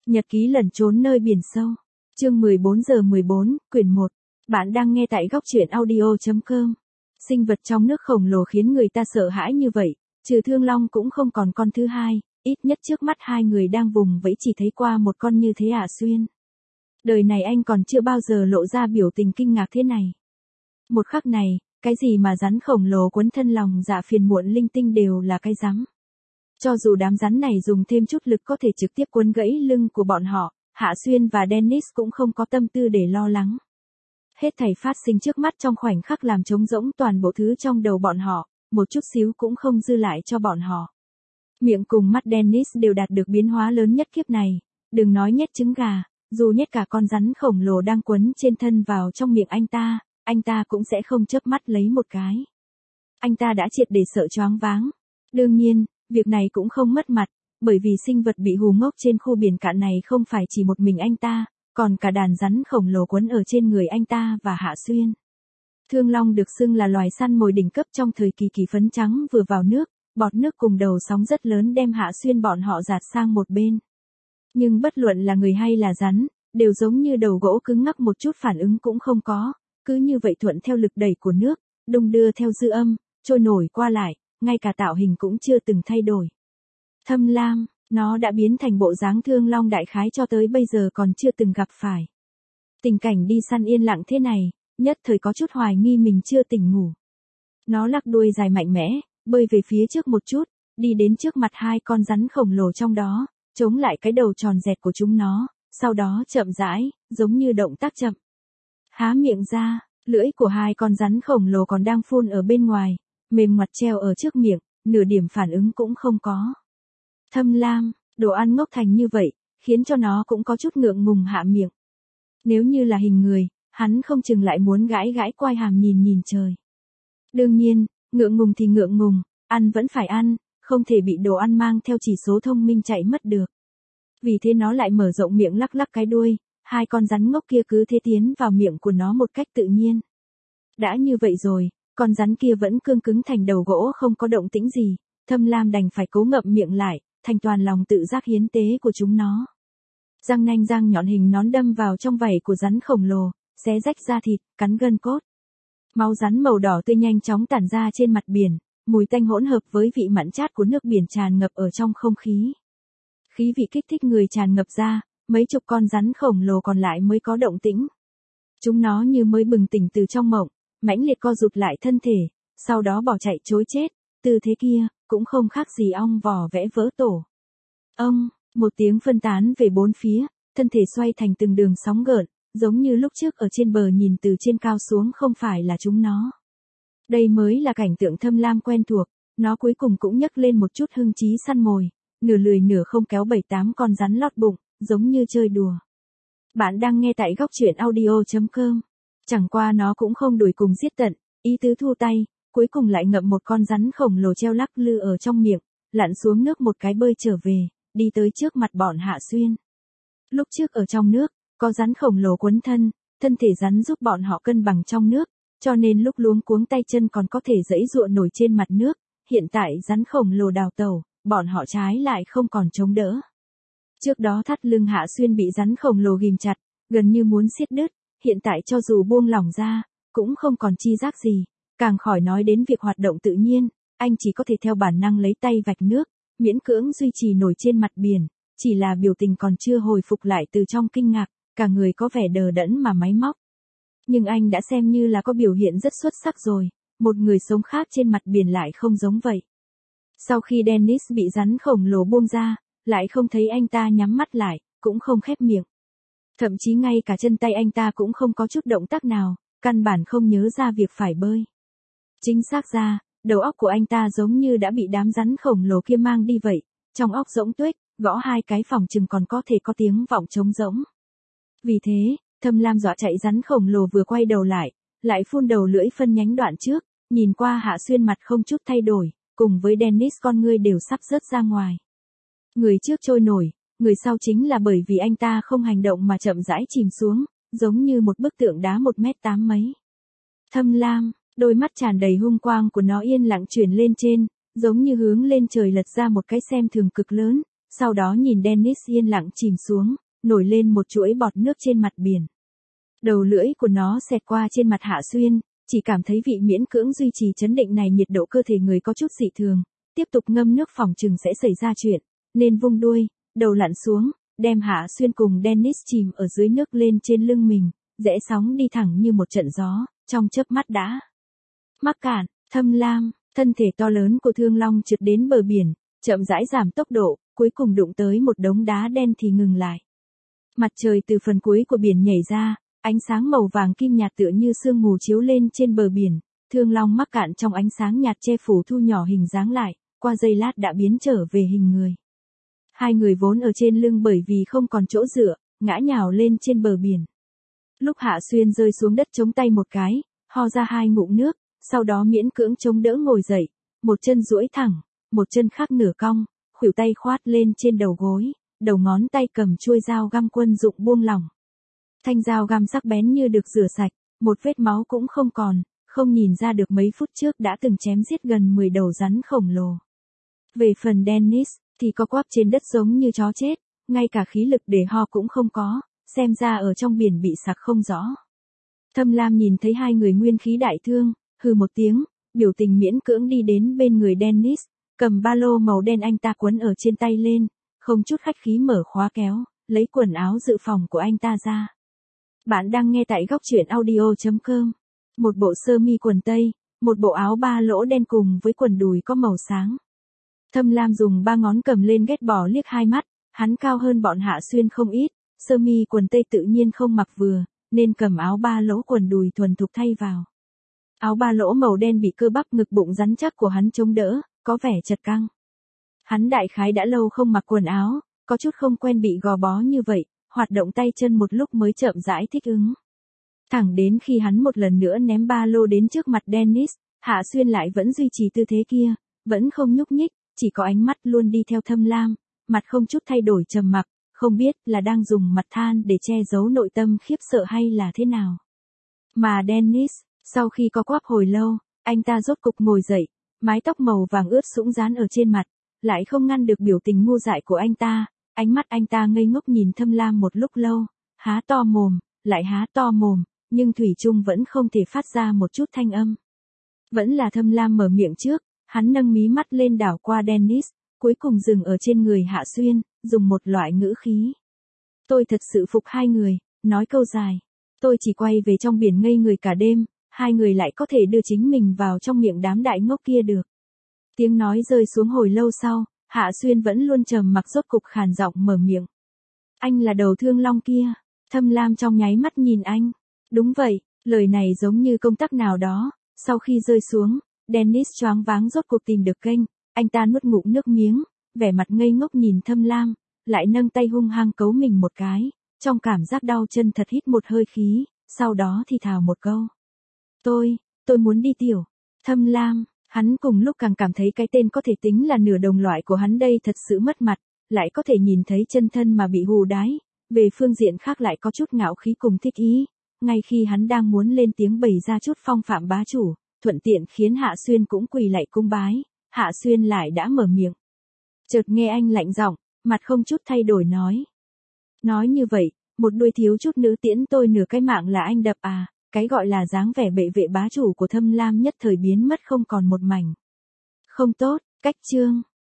Nhật ký lẩn trốn nơi biển sâu. Chương 14/14, quyển 1. Bạn đang nghe tại góc truyện audio.com. Sinh vật trong nước khổng lồ khiến người ta sợ hãi như vậy, trừ Thương Long cũng không còn con thứ hai, ít nhất trước mắt hai người đang vùng vẫy chỉ thấy qua một con như thế à Xuyên. Đời này anh còn chưa bao giờ lộ ra biểu tình kinh ngạc thế này. Một khắc này, cái gì mà rắn khổng lồ quấn thân lòng dạ phiền muộn linh tinh đều là cái rắm. Cho dù đám rắn này dùng thêm chút lực có thể trực tiếp quấn gãy lưng của bọn họ, Hạ Xuyên và Dennis cũng không có tâm tư để lo lắng. Hết thảy phát sinh trước mắt trong khoảnh khắc làm trống rỗng toàn bộ thứ trong đầu bọn họ, một chút xíu cũng không dư lại cho bọn họ. Miệng cùng mắt Dennis đều đạt được biến hóa lớn nhất kiếp này, đừng nói nhét trứng gà, dù nhét cả con rắn khổng lồ đang quấn trên thân vào trong miệng anh ta cũng sẽ không chớp mắt lấy một cái. Anh ta đã triệt để sợ choáng váng. Đương nhiên, việc này cũng không mất mặt, bởi vì sinh vật bị hù ngốc trên khu biển cạn này không phải chỉ một mình anh ta, còn cả đàn rắn khổng lồ quấn ở trên người anh ta và Hạ Xuyên. Thương Long được xưng là loài săn mồi đỉnh cấp trong thời kỳ kỳ phấn trắng vừa vào nước, bọt nước cùng đầu sóng rất lớn đem Hạ Xuyên bọn họ dạt sang một bên. Nhưng bất luận là người hay là rắn, đều giống như đầu gỗ cứng ngắc một chút phản ứng cũng không có, cứ như vậy thuận theo lực đẩy của nước, đung đưa theo dư âm, trôi nổi qua lại, ngay cả tạo hình cũng chưa từng thay đổi. Thâm lam, nó đã biến thành bộ dáng Thương Long đại khái cho tới bây giờ còn chưa từng gặp phải. Tình cảnh đi săn yên lặng thế này, nhất thời có chút hoài nghi mình chưa tỉnh ngủ. Nó lắc đuôi dài mạnh mẽ, bơi về phía trước một chút, đi đến trước mặt hai con rắn khổng lồ trong đó, chống lại cái đầu tròn dẹt của chúng nó, sau đó chậm rãi, giống như động tác chậm. Há miệng ra, lưỡi của hai con rắn khổng lồ còn đang phun ở bên ngoài, mềm ngoặt treo ở trước miệng, nửa điểm phản ứng cũng không có. Thâm lam, đồ ăn ngốc thành như vậy, khiến cho nó cũng có chút ngượng ngùng hạ miệng. Nếu như là hình người, hắn không chừng lại muốn gãi gãi quai hàm nhìn trời. Đương nhiên, ngượng ngùng thì ngượng ngùng, ăn vẫn phải ăn, không thể bị đồ ăn mang theo chỉ số thông minh chạy mất được. Vì thế nó lại mở rộng miệng lắc lắc cái đuôi, hai con rắn ngốc kia cứ thế tiến vào miệng của nó một cách tự nhiên. Đã như vậy rồi, con rắn kia vẫn cương cứng thành đầu gỗ không có động tĩnh gì, Thâm Lam đành phải cố ngậm miệng lại, thành toàn lòng tự giác hiến tế của chúng nó. Răng nanh răng nhọn hình nón đâm vào trong vảy của rắn khổng lồ, xé rách da thịt, cắn gân cốt. Máu rắn màu đỏ tươi nhanh chóng tản ra trên mặt biển, mùi tanh hỗn hợp với vị mặn chát của nước biển tràn ngập ở trong không khí. Khí vị kích thích người tràn ngập ra, mấy chục con rắn khổng lồ còn lại mới có động tĩnh. Chúng nó như mới bừng tỉnh từ trong mộng, mãnh liệt co rụt lại thân thể, sau đó bỏ chạy trối chết, tư thế kia, cũng không khác gì ong vò vẽ vỡ tổ. Ông, một tiếng phân tán về bốn phía, thân thể xoay thành từng đường sóng gợn, giống như lúc trước ở trên bờ nhìn từ trên cao xuống không phải là chúng nó. Đây mới là cảnh tượng Thâm Lam quen thuộc, nó cuối cùng cũng nhấc lên một chút hưng trí săn mồi, nửa lười nửa không kéo 7-8 con rắn lót bụng, giống như chơi đùa. Bạn đang nghe tại góc truyện audio.com. Chẳng qua nó cũng không đuổi cùng giết tận, ý tứ thu tay, cuối cùng lại ngậm một con rắn khổng lồ treo lắc lư ở trong miệng, lặn xuống nước một cái bơi trở về, đi tới trước mặt bọn Hạ Xuyên. Lúc trước ở trong nước, có rắn khổng lồ quấn thân thể rắn giúp bọn họ cân bằng trong nước, cho nên lúc luống cuống tay chân còn có thể giãy giụa nổi trên mặt nước, hiện tại rắn khổng lồ đào tẩu, bọn họ trái lại không còn chống đỡ. Trước đó thắt lưng Hạ Xuyên bị rắn khổng lồ ghim chặt, gần như muốn xiết đứt, hiện tại cho dù buông lỏng ra, cũng không còn chi giác gì, càng khỏi nói đến việc hoạt động tự nhiên, anh chỉ có thể theo bản năng lấy tay vạch nước, miễn cưỡng duy trì nổi trên mặt biển, chỉ là biểu tình còn chưa hồi phục lại từ trong kinh ngạc, cả người có vẻ đờ đẫn mà máy móc. Nhưng anh đã xem như là có biểu hiện rất xuất sắc rồi, một người sống khác trên mặt biển lại không giống vậy. Sau khi Dennis bị rắn khổng lồ buông ra, lại không thấy anh ta nhắm mắt lại, cũng không khép miệng. Thậm chí ngay cả chân tay anh ta cũng không có chút động tác nào, căn bản không nhớ ra việc phải bơi. Chính xác ra, đầu óc của anh ta giống như đã bị đám rắn khổng lồ kia mang đi vậy, trong óc rỗng tuếch, gõ hai cái phòng chừng còn có thể có tiếng vọng trống rỗng. Vì thế, Thâm Lam dọa chạy rắn khổng lồ vừa quay đầu lại phun đầu lưỡi phân nhánh đoạn trước, nhìn qua Hạ Xuyên mặt không chút thay đổi, cùng với Dennis con ngươi đều sắp rớt ra ngoài. Người trước trôi nổi, người sau chính là bởi vì anh ta không hành động mà chậm rãi chìm xuống, giống như một bức tượng đá 1m8 mấy. Thâm Lam, đôi mắt tràn đầy hung quang của nó yên lặng chuyển lên trên, giống như hướng lên trời lật ra một cái xem thường cực lớn, sau đó nhìn Dennis yên lặng chìm xuống, nổi lên một chuỗi bọt nước trên mặt biển. Đầu lưỡi của nó xẹt qua trên mặt Hạ Xuyên, chỉ cảm thấy vị miễn cưỡng duy trì chấn định này nhiệt độ cơ thể người có chút dị thường, tiếp tục ngâm nước phòng chừng sẽ xảy ra chuyện, nên vung đuôi, đầu lặn xuống, đem Hạ Xuyên cùng Dennis chìm ở dưới nước lên trên lưng mình, rẽ sóng đi thẳng như một trận gió, trong chớp mắt đã mắc cạn. Thâm Lam, thân thể to lớn của Thương Long trượt đến bờ biển, chậm rãi giảm tốc độ, cuối cùng đụng tới một đống đá đen thì ngừng lại. Mặt trời từ phần cuối của biển nhảy ra, ánh sáng màu vàng kim nhạt tựa như sương mù chiếu lên trên bờ biển, Thương Long mắc cạn trong ánh sáng nhạt che phủ thu nhỏ hình dáng lại, qua giây lát đã biến trở về hình người. Hai người vốn ở trên lưng bởi vì không còn chỗ dựa, ngã nhào lên trên bờ biển. Lúc Hạ Xuyên rơi xuống đất chống tay một cái, ho ra 2 ngụm nước, sau đó miễn cưỡng chống đỡ ngồi dậy, một chân duỗi thẳng, một chân khác nửa cong, khuỷu tay khoát lên trên đầu gối, đầu ngón tay cầm chuôi dao găm quân dụng buông lỏng. Thanh dao găm sắc bén như được rửa sạch, một vết máu cũng không còn, không nhìn ra được mấy phút trước đã từng chém giết gần 10 đầu rắn khổng lồ. Về phần Dennis, thì co quắp trên đất giống như chó chết, ngay cả khí lực để ho cũng không có, xem ra ở trong biển bị sặc không rõ. Thâm Lam nhìn thấy hai người nguyên khí đại thương, hừ một tiếng, biểu tình miễn cưỡng đi đến bên người Dennis, cầm ba lô màu đen anh ta quấn ở trên tay lên, không chút khách khí mở khóa kéo, lấy quần áo dự phòng của anh ta ra. Bạn đang nghe tại góc truyện audio.com. Một bộ sơ mi quần tây, một bộ áo ba lỗ đen cùng với quần đùi có màu sáng. Thâm Lam dùng 3 ngón cầm lên ghét bỏ liếc hai mắt, hắn cao hơn bọn Hạ Xuyên không ít, sơ mi quần tây tự nhiên không mặc vừa, nên cầm áo ba lỗ quần đùi thuần thục thay vào. Áo ba lỗ màu đen bị cơ bắp ngực bụng rắn chắc của hắn chống đỡ, có vẻ chật căng. Hắn đại khái đã lâu không mặc quần áo, có chút không quen bị gò bó như vậy, hoạt động tay chân một lúc mới chậm rãi thích ứng. Thẳng đến khi hắn một lần nữa ném ba lô đến trước mặt Dennis, Hạ Xuyên lại vẫn duy trì tư thế kia, vẫn không nhúc nhích, chỉ có ánh mắt luôn đi theo Thâm Lam, mặt không chút thay đổi trầm mặc, không biết là đang dùng mặt than để che giấu nội tâm khiếp sợ hay là thế nào. Mà Dennis, sau khi co quắp hồi lâu, anh ta rốt cục ngồi dậy, mái tóc màu vàng ướt sũng dán ở trên mặt, lại không ngăn được biểu tình ngu dại của anh ta, ánh mắt anh ta ngây ngốc nhìn Thâm Lam một lúc lâu, há to mồm, lại há to mồm, nhưng thủy chung vẫn không thể phát ra một chút thanh âm. Vẫn là Thâm Lam mở miệng trước, hắn nâng mí mắt lên đảo qua Dennis, cuối cùng dừng ở trên người Hạ Xuyên, dùng một loại ngữ khí. Tôi thật sự phục hai người, nói câu dài. Tôi chỉ quay về trong biển ngây người cả đêm, hai người lại có thể đưa chính mình vào trong miệng đám đại ngốc kia được. Tiếng nói rơi xuống hồi lâu sau, Hạ Xuyên vẫn luôn trầm mặc rốt cục khàn giọng mở miệng. Anh là đầu Thương Long kia. Thâm Lam trong nháy mắt nhìn anh. Đúng vậy, lời này giống như công tắc nào đó. Sau khi rơi xuống, Dennis choáng váng rốt cuộc tìm được kênh, anh ta nuốt ngụm nước miếng, vẻ mặt ngây ngốc nhìn Thâm Lam, lại nâng tay hung hăng cấu mình một cái, trong cảm giác đau chân thật hít một hơi khí, sau đó thì thào một câu. Tôi muốn đi tiểu. Thâm Lam, hắn cùng lúc càng cảm thấy cái tên có thể tính là nửa đồng loại của hắn đây thật sự mất mặt, lại có thể nhìn thấy chân thân mà bị hù đái, về phương diện khác lại có chút ngạo khí cùng thích ý, ngay khi hắn đang muốn lên tiếng bày ra chút phong phạm bá chủ, thuận tiện khiến Hạ Xuyên cũng quỳ lạy cung bái, Hạ Xuyên lại đã mở miệng. Chợt nghe anh lạnh giọng, mặt không chút thay đổi nói. Nói như vậy, một đuôi thiếu chút nữ tiễn tôi nửa cái mạng là anh đập à, cái gọi là dáng vẻ bệ vệ bá chủ của Thâm Lam nhất thời biến mất không còn một mảnh. Không tốt, cách chương.